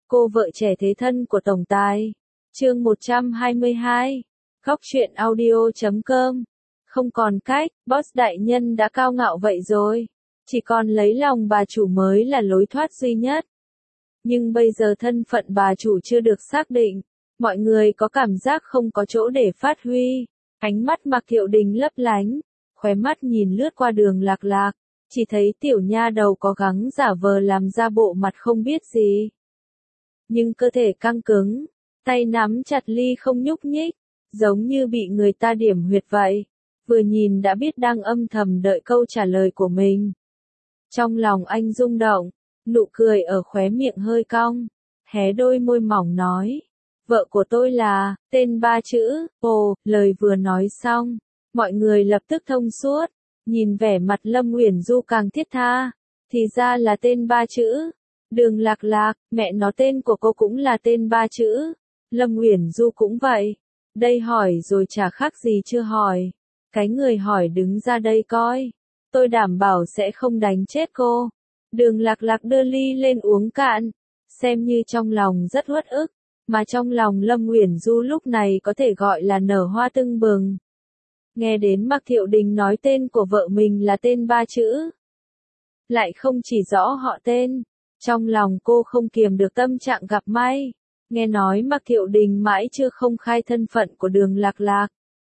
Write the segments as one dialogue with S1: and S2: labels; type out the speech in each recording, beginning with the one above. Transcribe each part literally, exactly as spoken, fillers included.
S1: Cô vợ trẻ thế thân của tổng tài. Chương một trăm hai mươi hai. Góc truyện audio chấm com. Không còn cách, boss đại nhân đã cao ngạo vậy rồi. Chỉ còn lấy lòng bà chủ mới là lối thoát duy nhất. Nhưng bây giờ thân phận bà chủ chưa được xác định. Mọi người có cảm giác không có chỗ để phát huy. Ánh mắt Mạc Thiệu Đình lấp lánh. Khóe mắt nhìn lướt qua Đường Lạc Lạc. Chỉ thấy tiểu nha đầu có gắng giả vờ làm ra bộ mặt không biết gì. Nhưng cơ thể căng cứng, tay nắm chặt ly không nhúc nhích, giống như bị người ta điểm huyệt vậy. Vừa nhìn đã biết đang âm thầm đợi câu trả lời của mình. Trong lòng anh rung động, nụ cười ở khóe miệng hơi cong, hé đôi môi mỏng nói. Vợ của tôi là, tên ba chữ, ồ, lời vừa nói xong, mọi người lập tức thông suốt, nhìn vẻ mặt Lâm Uyển Du càng thiết tha, thì ra là tên ba chữ. Đường Lạc Lạc, mẹ nó tên của cô cũng là tên ba chữ. Lâm Uyển Du cũng vậy. Đây hỏi rồi chả khác gì chưa hỏi. Cái người hỏi đứng ra đây coi. Tôi đảm bảo sẽ không đánh chết cô. Đường Lạc Lạc đưa ly lên uống cạn. Xem như trong lòng rất uất ức. Mà trong lòng Lâm Uyển Du lúc này có thể gọi là nở hoa tưng bừng. Nghe đến Mạc Thiệu Đình nói tên của vợ mình là tên ba chữ. Lại không chỉ rõ họ tên. Trong lòng cô không kiềm được tâm trạng gặp may. Nghe nói Mạc Thiệu Đình mãi chưa không khai thân phận của Đường Lạc Lạc.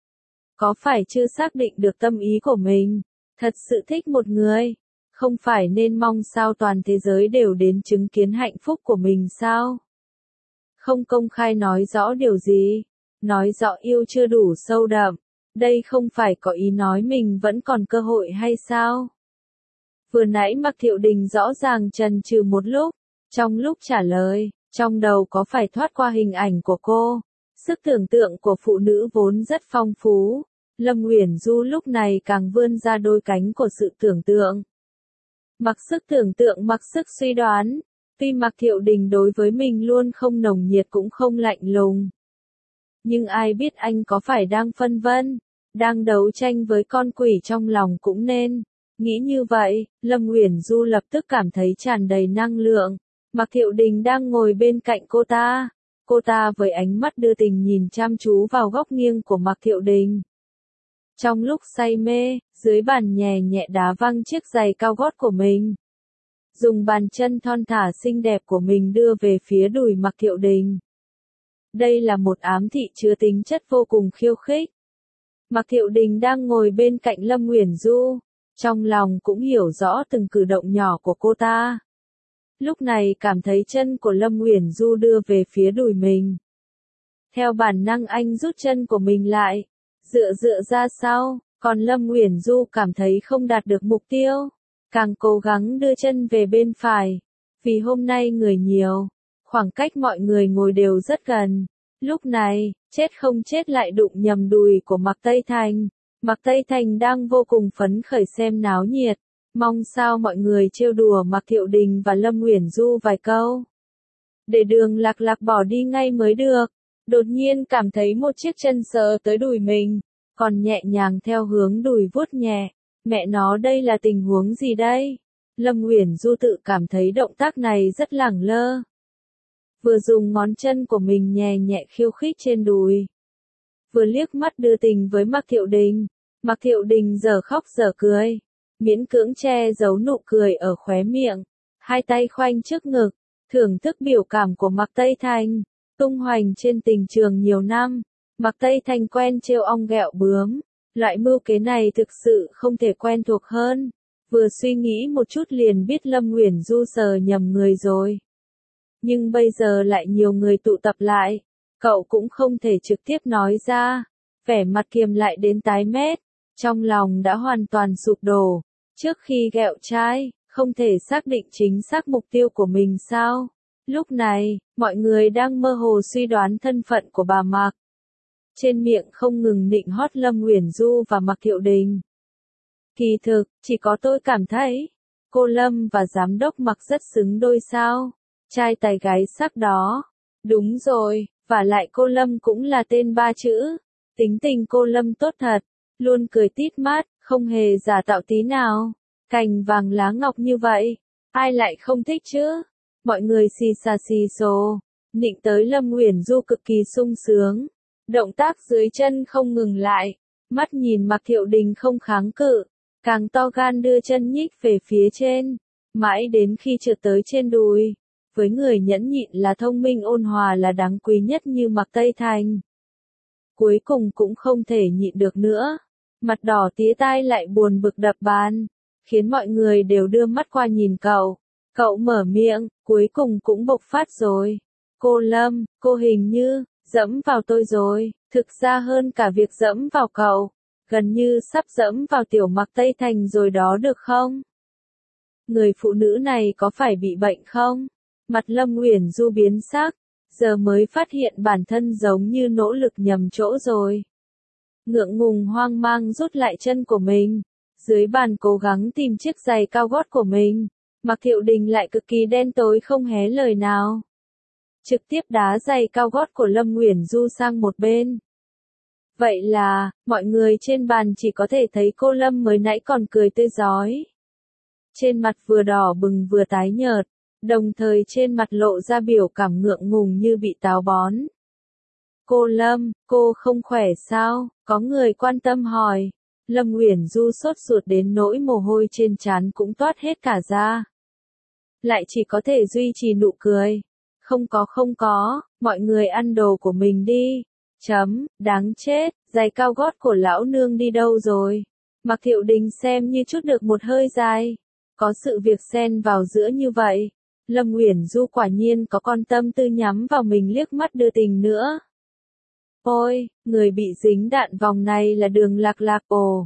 S1: Có phải chưa xác định được tâm ý của mình? Thật sự thích một người. Không phải nên mong sao toàn thế giới đều đến chứng kiến hạnh phúc của mình sao? Không công khai nói rõ điều gì. Nói rõ yêu chưa đủ sâu đậm. Đây không phải có ý nói mình vẫn còn cơ hội hay sao? Vừa nãy Mạc Thiệu Đình rõ ràng chần chừ một lúc, trong lúc trả lời, trong đầu có phải thoát qua hình ảnh của cô. Sức tưởng tượng của phụ nữ vốn rất phong phú, Lâm Uyển Du lúc này càng vươn ra đôi cánh của sự tưởng tượng. Mặc sức tưởng tượng mặc sức suy đoán, tuy Mạc Thiệu Đình đối với mình luôn không nồng nhiệt cũng không lạnh lùng. Nhưng ai biết anh có phải đang phân vân, đang đấu tranh với con quỷ trong lòng cũng nên. Nghĩ như vậy, Lâm Uyển Du lập tức cảm thấy tràn đầy năng lượng. Mạc Thiệu Đình đang ngồi bên cạnh cô ta. Cô ta với ánh mắt đưa tình nhìn chăm chú vào góc nghiêng của Mạc Thiệu Đình. Trong lúc say mê, dưới bàn nhẹ nhẹ đá văng chiếc giày cao gót của mình. Dùng bàn chân thon thả xinh đẹp của mình đưa về phía đùi Mạc Thiệu Đình. Đây là một ám thị chứa tính chất vô cùng khiêu khích. Mạc Thiệu Đình đang ngồi bên cạnh Lâm Uyển Du. Trong lòng cũng hiểu rõ từng cử động nhỏ của cô ta. Lúc này cảm thấy chân của Lâm Uyển Du đưa về phía đùi mình. Theo bản năng anh rút chân của mình lại, dựa dựa ra sau, còn Lâm Uyển Du cảm thấy không đạt được mục tiêu, càng cố gắng đưa chân về bên phải. Vì hôm nay người nhiều, khoảng cách mọi người ngồi đều rất gần. Lúc này, chết không chết lại đụng nhầm đùi của Mạc Tây Thành. Mạc Tây Thành đang vô cùng phấn khởi xem náo nhiệt, mong sao mọi người trêu đùa Mạc Thiệu Đình và Lâm Uyển Du vài câu. Để Đường Lạc Lạc bỏ đi ngay mới được, đột nhiên cảm thấy một chiếc chân sờ tới đùi mình, còn nhẹ nhàng theo hướng đùi vuốt nhẹ. Mẹ nó đây là tình huống gì đây? Lâm Uyển Du tự cảm thấy động tác này rất lẳng lơ. Vừa dùng ngón chân của mình nhẹ nhẹ khiêu khích trên đùi. Vừa liếc mắt đưa tình với Mạc Thiệu Đình. Mạc Thiệu Đình giờ khóc giờ cười, miễn cưỡng che giấu nụ cười ở khóe miệng, hai tay khoanh trước ngực, thưởng thức biểu cảm của Mạc Tây Thành, tung hoành trên tình trường nhiều năm. Mạc Tây Thành quen trêu ong ghẹo bướm, loại mưu kế này thực sự không thể quen thuộc hơn. Vừa suy nghĩ một chút liền biết Lâm Uyển Du sờ nhầm người rồi. Nhưng bây giờ lại nhiều người tụ tập lại. Cậu cũng không thể trực tiếp nói ra, vẻ mặt kiềm lại đến tái mét, trong lòng đã hoàn toàn sụp đổ. Trước khi ghẹo trai, không thể xác định chính xác mục tiêu của mình sao? Lúc này, mọi người đang mơ hồ suy đoán thân phận của bà Mạc. Trên miệng không ngừng nịnh hót Lâm Uyển Du và Mạc Thiệu Đình. Kỳ thực, chỉ có tôi cảm thấy, cô Lâm và giám đốc Mạc rất xứng đôi sao? Trai tài gái sắc đó. Đúng rồi. Và lại cô Lâm cũng là tên ba chữ. Tính tình cô Lâm tốt thật, luôn cười tít mắt, không hề giả tạo tí nào. Cành vàng lá ngọc như vậy, ai lại không thích chứ? mọi người xì xà xì xồ, nịnh tới Lâm Uyển Du cực kỳ sung sướng. Động tác dưới chân không ngừng lại, mắt nhìn Mạc Thiệu Đình không kháng cự, càng to gan đưa chân nhích về phía trên, mãi đến khi trượt tới trên đùi. Với người nhẫn nhịn là thông minh ôn hòa là đáng quý nhất như Mạc Tây Thành. Cuối cùng cũng không thể nhịn được nữa, mặt đỏ tía tai lại buồn bực đập bàn, khiến mọi người đều đưa mắt qua nhìn cậu. Cậu mở miệng, cuối cùng cũng bộc phát rồi. Cô Lâm, cô hình như dẫm vào tôi rồi, thực ra hơn cả việc dẫm vào cậu, gần như sắp dẫm vào tiểu Mạc Tây Thành rồi đó được không? Người phụ nữ này có phải bị bệnh không? Mặt Lâm Uyển Du biến sắc, giờ mới phát hiện bản thân giống như nỗ lực nhầm chỗ rồi. Ngượng ngùng hoang mang rút lại chân của mình, dưới bàn cố gắng tìm chiếc giày cao gót của mình. Mạc Thiệu Đình lại cực kỳ đen tối không hé lời nào. Trực tiếp đá giày cao gót của Lâm Uyển Du sang một bên. Vậy là, mọi người trên bàn chỉ có thể thấy cô Lâm mới nãy còn cười tươi rói. Trên mặt vừa đỏ bừng vừa tái nhợt, đồng thời trên mặt lộ ra biểu cảm ngượng ngùng như bị táo bón. Cô Lâm, cô không khỏe sao? Có người quan tâm hỏi. Lâm Uyển Du sốt ruột đến nỗi mồ hôi trên trán cũng toát hết cả ra. Lại chỉ có thể duy trì nụ cười. Không có không có, mọi người ăn đồ của mình đi. Chấm, đáng chết, giày cao gót của lão nương đi đâu rồi? Mạc Thiệu Đình xem như chút được một hơi dài. Có sự việc xen vào giữa như vậy. Lâm Uyển Du quả nhiên có con tâm tư nhắm vào mình liếc mắt đưa tình nữa. Ôi, người bị dính đạn vòng này là Đường Lạc Lạc ồ.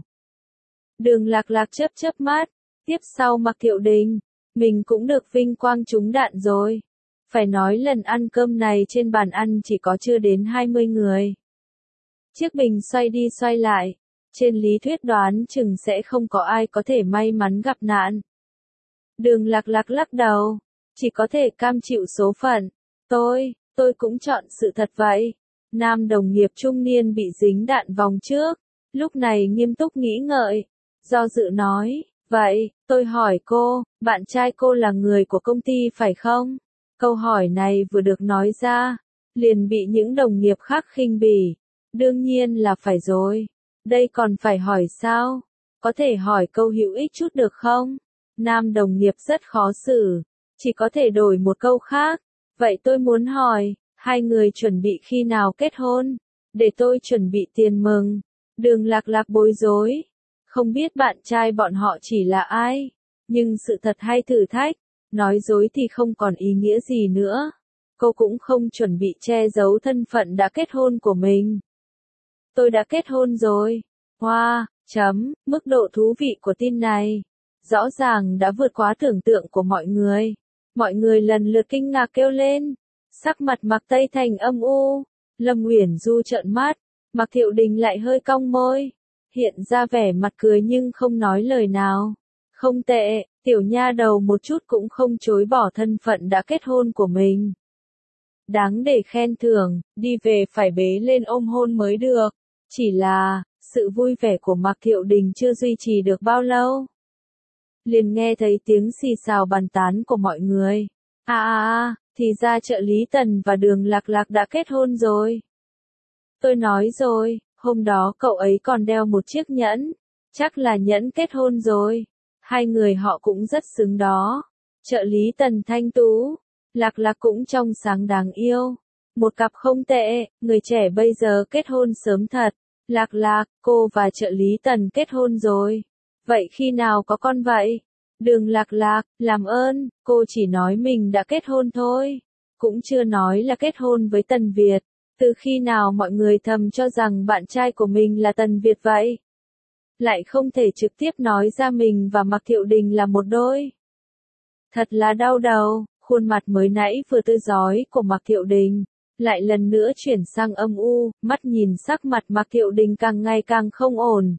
S1: Đường Lạc Lạc chớp chớp mắt, tiếp sau Mạc Thiệu Đình, mình cũng được vinh quang trúng đạn rồi. Phải nói lần ăn cơm này trên bàn ăn chỉ có chưa đến hai mươi người. Chiếc bình xoay đi xoay lại, trên lý thuyết đoán chừng sẽ không có ai có thể may mắn gặp nạn. Đường Lạc Lạc lắc đầu, chỉ có thể cam chịu số phận. Tôi, tôi cũng chọn sự thật vậy. Nam đồng nghiệp trung niên bị dính đạn vòng trước, lúc này nghiêm túc nghĩ ngợi, do dự nói, vậy, tôi hỏi cô, bạn trai cô là người của công ty phải không? Câu hỏi này vừa được nói ra, liền bị những đồng nghiệp khác khinh bỉ. Đương nhiên là phải rồi. Đây còn phải hỏi sao? Có thể hỏi câu hữu ích chút được không? Nam đồng nghiệp rất khó xử, chỉ có thể đổi một câu khác. Vậy tôi muốn hỏi, hai người chuẩn bị khi nào kết hôn? Để tôi chuẩn bị tiền mừng. Đường Lạc Lạc bối rối. Không biết bạn trai bọn họ chỉ là ai, nhưng sự thật hay thử thách, nói dối thì không còn ý nghĩa gì nữa. Cô cũng không chuẩn bị che giấu thân phận đã kết hôn của mình. Tôi đã kết hôn rồi. Hoa, wow, chấm, mức độ thú vị của tin này rõ ràng đã vượt quá tưởng tượng của mọi người. Mọi người lần lượt kinh ngạc kêu lên. Sắc mặt Mạc Tây Thành âm u. Lâm Uyển Du trợn mắt. Mạc Thiệu Đình lại hơi cong môi, hiện ra vẻ mặt cười nhưng không nói lời nào. Không tệ, tiểu nha đầu một chút cũng không chối bỏ thân phận đã kết hôn của mình. Đáng để khen thưởng, đi về phải bế lên ôm hôn mới được. Chỉ là, sự vui vẻ của Mạc Thiệu Đình chưa duy trì được bao lâu. Liền nghe thấy tiếng xì xào bàn tán của mọi người. À à à, thì ra trợ lý Tần và Đường Lạc Lạc đã kết hôn rồi. Tôi nói rồi, hôm đó cậu ấy còn đeo một chiếc nhẫn, chắc là nhẫn kết hôn rồi. Hai người họ cũng rất xứng đó. Trợ lý Tần thanh tú, Lạc Lạc cũng trong sáng đáng yêu. Một cặp không tệ, người trẻ bây giờ kết hôn sớm thật. Lạc Lạc, cô và trợ lý Tần kết hôn rồi. Vậy khi nào có con vậy? Đường Lạc Lạc, làm ơn, cô chỉ nói mình đã kết hôn thôi. Cũng chưa nói là kết hôn với Tần Việt. Từ khi nào mọi người thầm cho rằng bạn trai của mình là Tần Việt vậy? Lại không thể trực tiếp nói ra mình và Mạc Thiệu Đình là một đôi. Thật là đau đầu, khuôn mặt mới nãy vừa tươi rói của Mạc Thiệu Đình, lại lần nữa chuyển sang âm u, mắt nhìn sắc mặt Mạc Thiệu Đình càng ngày càng không ổn.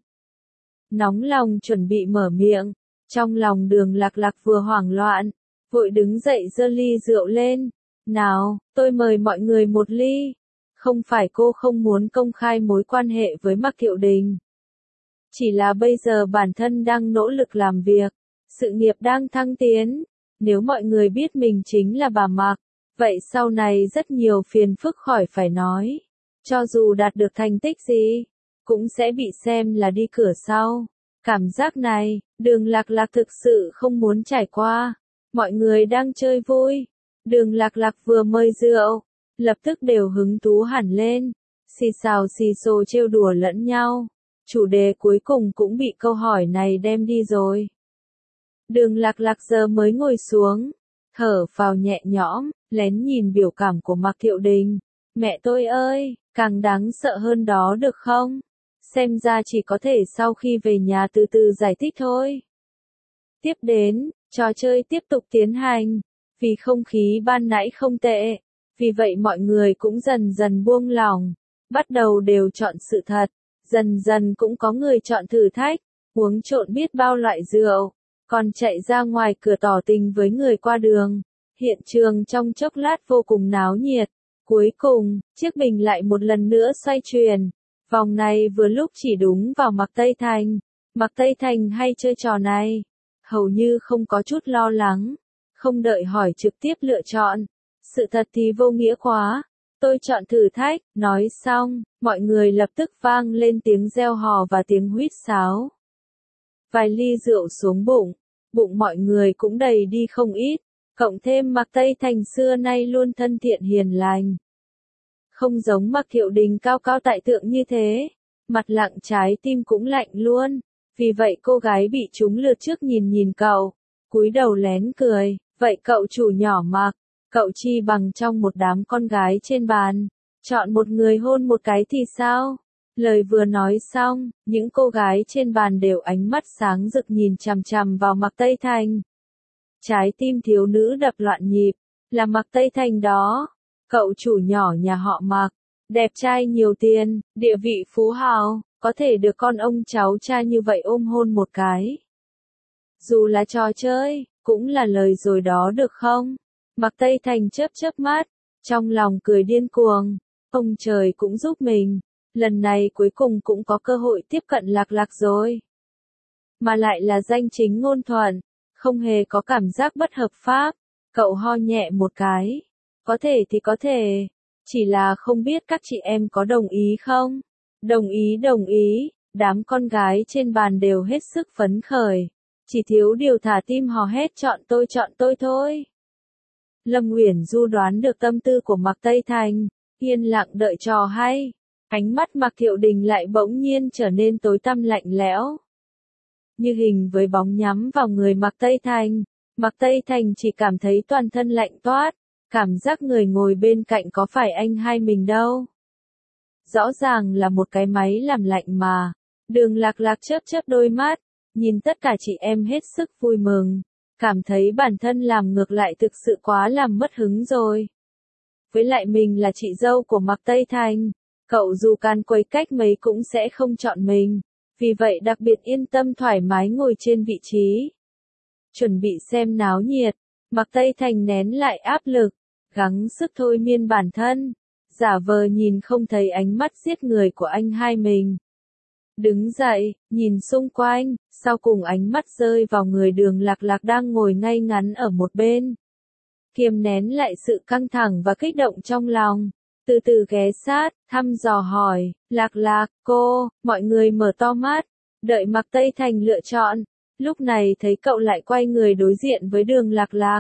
S1: Nóng lòng chuẩn bị mở miệng, trong lòng Đường Lạc Lạc vừa hoảng loạn, vội đứng dậy giơ ly rượu lên. Nào, tôi mời mọi người một ly. Không phải cô không muốn công khai mối quan hệ với Mạc Thiệu Đình. Chỉ là bây giờ bản thân đang nỗ lực làm việc, sự nghiệp đang thăng tiến, Nếu mọi người biết mình chính là bà Mạc, vậy sau này rất nhiều phiền phức khỏi phải nói. Cho dù đạt được thành tích gì, cũng sẽ bị xem là đi cửa sau. Cảm giác này, Đường Lạc Lạc thực sự không muốn trải qua. Mọi người đang chơi vui. Đường Lạc Lạc vừa mời rượu, lập tức đều hứng thú hẳn lên. Xì xào xì xồ trêu đùa lẫn nhau. Chủ đề cuối cùng cũng bị câu hỏi này đem đi rồi. Đường Lạc Lạc giờ mới ngồi xuống, thở phào nhẹ nhõm, lén nhìn biểu cảm của Mạc Thiệu Đình. Mẹ tôi ơi, càng đáng sợ hơn đó được không? Xem ra chỉ có thể sau khi về nhà từ từ giải thích thôi. Tiếp đến, trò chơi tiếp tục tiến hành. Vì không khí ban nãy không tệ, vì vậy mọi người cũng dần dần buông lỏng. Bắt đầu đều chọn sự thật, dần dần cũng có người chọn thử thách, uống trộn biết bao loại rượu, còn chạy ra ngoài cửa tỏ tình với người qua đường. Hiện trường trong chốc lát vô cùng náo nhiệt. Cuối cùng, chiếc bình lại một lần nữa xoay chuyển. Vòng này vừa lúc chỉ đúng vào Mạc Tây Thành. Mạc Tây Thành hay chơi trò này, hầu như không có chút lo lắng, không đợi hỏi trực tiếp lựa chọn. Sự thật thì vô nghĩa quá. Tôi chọn thử thách, nói xong, mọi người lập tức vang lên tiếng reo hò và tiếng huýt sáo. Vài ly rượu xuống bụng, bụng mọi người cũng đầy đi không ít, cộng thêm Mạc Tây Thành xưa nay luôn thân thiện hiền lành. Không giống Mạc Thiệu Đình cao cao tại thượng như thế, mặt lặng trái tim cũng lạnh luôn, vì vậy cô gái bị trúng lượt trước nhìn nhìn cậu, cúi đầu lén cười, vậy cậu chủ nhỏ Mạc, cậu chi bằng trong một đám con gái trên bàn, chọn một người hôn một cái thì sao? Lời vừa nói xong, những cô gái trên bàn đều ánh mắt sáng rực nhìn chằm chằm vào Mạc Tây Thành. Trái tim thiếu nữ đập loạn nhịp, là Mạc Tây Thành đó, cậu chủ nhỏ nhà họ Mạc, đẹp trai nhiều tiền, địa vị phú hào, có thể được con ông cháu cha như vậy ôm hôn một cái. Dù là trò chơi, cũng là lời rồi đó được không? Mạc Tây Thành chớp chớp mắt, trong lòng cười điên cuồng, ông trời cũng giúp mình, lần này cuối cùng cũng có cơ hội tiếp cận Lạc Lạc rồi. Mà lại là danh chính ngôn thuận, không hề có cảm giác bất hợp pháp, cậu ho nhẹ một cái. Có thể thì có thể, chỉ là không biết các chị em có đồng ý không? Đồng ý đồng ý, đám con gái trên bàn đều hết sức phấn khởi, chỉ thiếu điều thả tim hò hét chọn tôi chọn tôi thôi. Lâm Uyển Du đoán được tâm tư của Mạc Tây Thành, yên lặng đợi trò hay. Ánh mắt Mạc Thiệu Đình lại bỗng nhiên trở nên tối tăm lạnh lẽo. Như hình với bóng nhắm vào người Mạc Tây Thành, Mạc Tây Thành chỉ cảm thấy toàn thân lạnh toát, cảm giác người ngồi bên cạnh có phải anh hai mình đâu. Rõ ràng là một cái máy làm lạnh mà. Đường Lạc Lạc chớp chớp đôi mắt, nhìn tất cả chị em hết sức vui mừng, cảm thấy bản thân làm ngược lại thực sự quá làm mất hứng rồi. Với lại mình là chị dâu của Mạc Tây Thành, cậu dù can quấy cách mấy cũng sẽ không chọn mình, vì vậy đặc biệt yên tâm thoải mái ngồi trên vị trí. Chuẩn bị xem náo nhiệt, Mạc Tây Thành nén lại áp lực, gắng sức thôi miên bản thân, giả vờ nhìn không thấy ánh mắt giết người của anh hai mình. Đứng dậy, nhìn xung quanh, sau cùng ánh mắt rơi vào người Đường Lạc Lạc đang ngồi ngay ngắn ở một bên. Kiềm nén lại sự căng thẳng và kích động trong lòng, từ từ ghé sát, thăm dò hỏi, Lạc Lạc, cô, mọi người mở to mắt, đợi Mạc Tây Thành lựa chọn, lúc này thấy cậu lại quay người đối diện với Đường Lạc Lạc.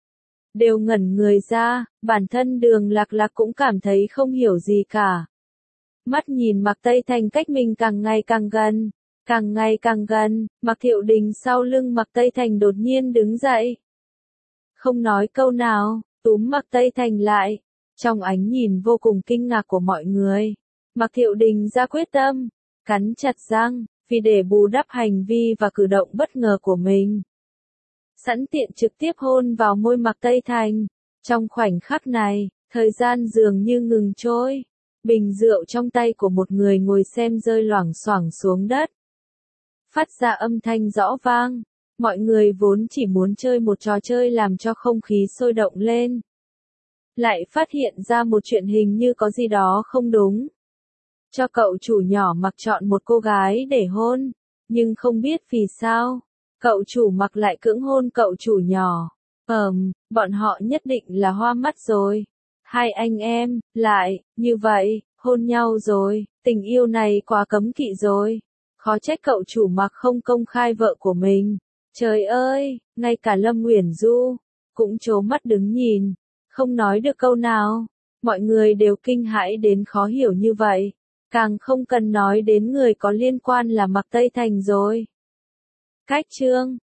S1: Đều ngẩn người ra, bản thân Đường Lạc Lạc cũng cảm thấy không hiểu gì cả. Mắt nhìn Mạc Tây Thành cách mình càng ngày càng gần, càng ngày càng gần, Mạc Thiệu Đình sau lưng Mạc Tây Thành đột nhiên đứng dậy. Không nói câu nào, túm Mạc Tây Thành lại, trong ánh nhìn vô cùng kinh ngạc của mọi người. Mạc Thiệu Đình ra quyết tâm, cắn chặt răng, vì để bù đắp hành vi và cử động bất ngờ của mình. Sẵn tiện trực tiếp hôn vào môi Mạc Tây Thành. Trong khoảnh khắc này, thời gian dường như ngừng trôi. Bình rượu trong tay của một người ngồi xem rơi loảng xoảng xuống đất. Phát ra âm thanh rõ vang. Mọi người vốn chỉ muốn chơi một trò chơi làm cho không khí sôi động lên. Lại phát hiện ra một chuyện hình như có gì đó không đúng. Cho cậu chủ nhỏ Mặc chọn một cô gái để hôn. Nhưng không biết vì sao, cậu chủ Mặc lại cưỡng hôn cậu chủ nhỏ. Ờm, bọn họ nhất định là hoa mắt rồi. Hai anh em, lại, như vậy, hôn nhau rồi, tình yêu này quá cấm kỵ rồi. Khó trách cậu chủ Mặc không công khai vợ của mình. Trời ơi, ngay cả Lâm Uyển Du cũng trố mắt đứng nhìn, không nói được câu nào. Mọi người đều kinh hãi đến khó hiểu như vậy, càng không cần nói đến người có liên quan là Mạc Tây Thành rồi. Cách chương